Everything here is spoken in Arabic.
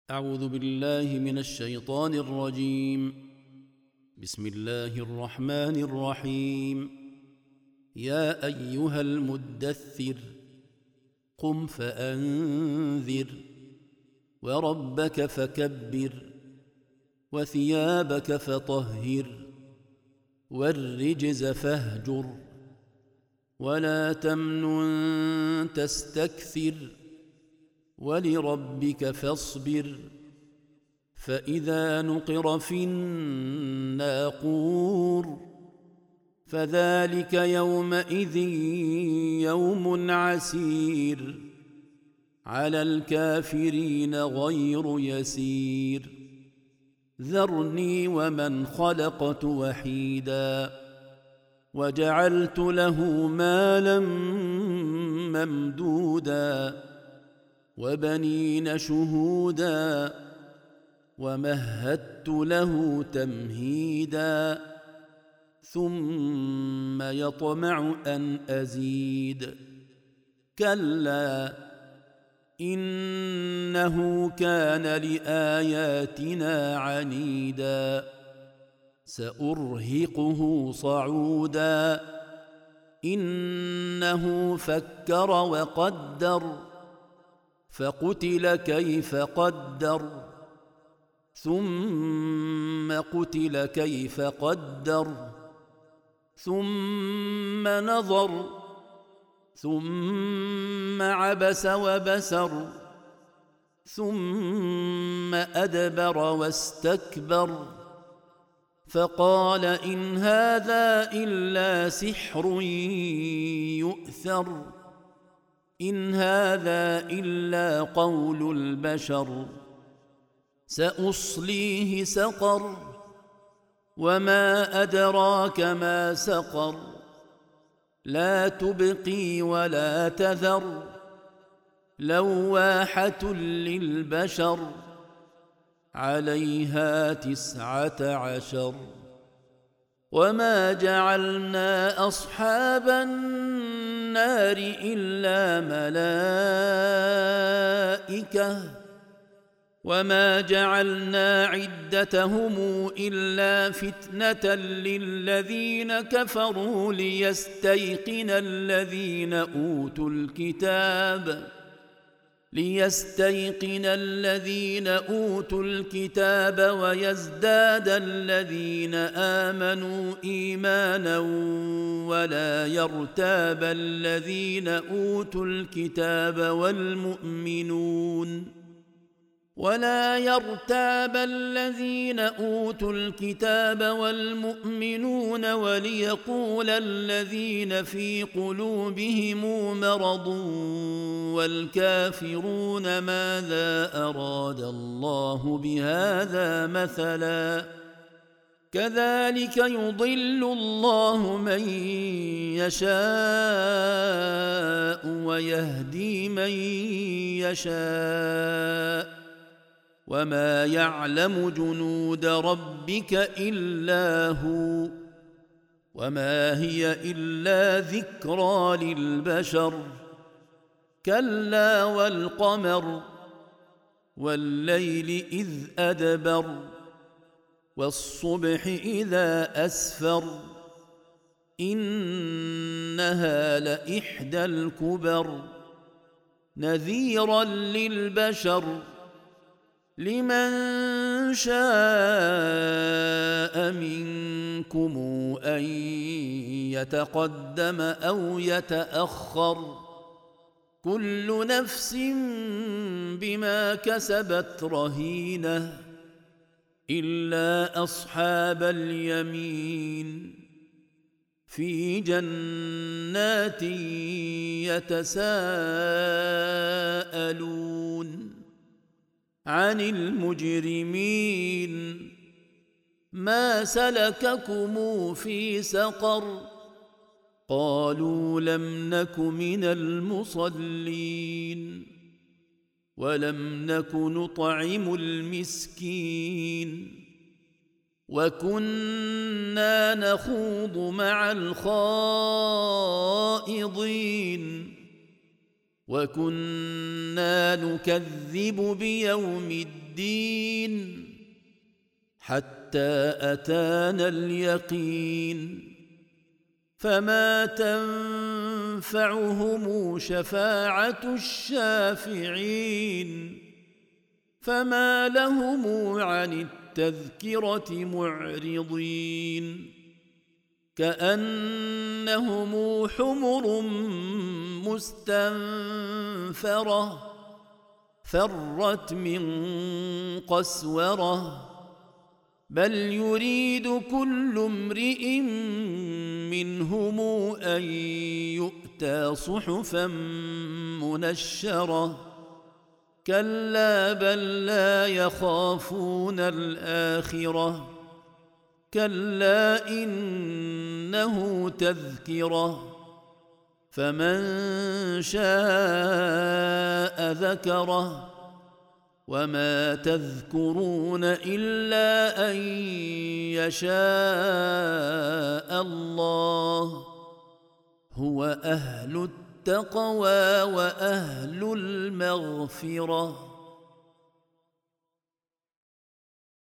أعوذ بالله من الشيطان الرجيم. بسم الله الرحمن الرحيم. يا أيها المدثر قم فأنذر وربك فكبر وثيابك فطهر والرجز فاهجر ولا تمنن تستكثر ولربك فاصبر فإذا نقر في الناقور فذلك يومئذ يوم عسير على الكافرين غير يسير ذرني ومن خلقت وحيدا وجعلت له مالا ممدودا وبنين شهودا ومهدت له تمهيدا ثم يطمع أن أزيد كلا إنه كان لآياتنا عنيدا سأرهقه صعودا إنه فكر وقدر فقتل كيف قدر ثم قتل كيف قدر ثم نظر ثم عبس وبسر ثم أدبر واستكبر فقال إن هذا إلا سحر يؤثر إن هذا إلا قول البشر سأصليه سقر وما أدراك ما سقر لا تبقي ولا تذر لواحة للبشر عليها 19 وما جعلنا أصحاب النار إلا ملائكة وما جعلنا عدتهم إلا فتنة للذين كفروا ليستيقن الذين أوتوا الكتاب ويزداد الذين آمنوا إيمانا ولا يرتاب الذين أوتوا الكتاب والمؤمنون وليقول الذين في قلوبهم مرض والكافرون ماذا أراد الله بهذا مثلا كذلك يضل الله من يشاء ويهدي من يشاء وما يعلم جنود ربك إلا هو وما هي إلا ذكرى للبشر كلا والقمر والليل إذ أدبر والصبح إذا أسفر إنها لإحدى الكبر نذيرا للبشر لمن شاء منكم أن يتقدم أو يتأخر كل نفس بما كسبت رهينة إلا أصحاب اليمين في جنات يتساءلون عن المجرمين ما سلككم في سقر قالوا لم نك من المصلين ولم نك نطعم المسكين وكنا نخوض مع الخائضين وكنا نكذب بيوم الدين حتى أتانا اليقين فما تنفعهم شفاعة الشافعين فما لهم عن التذكرة معرضين كأنهم حمر مستنفرة فرت من قسورة بل يريد كل امرئ منهم أن يؤتى صحفا منشرة كلا بل لا يخافون الآخرة كلا إنه تذكرة فمن شاء ذكره وما تذكرون إلا أن يشاء الله هو أهل التقوى وأهل المغفرة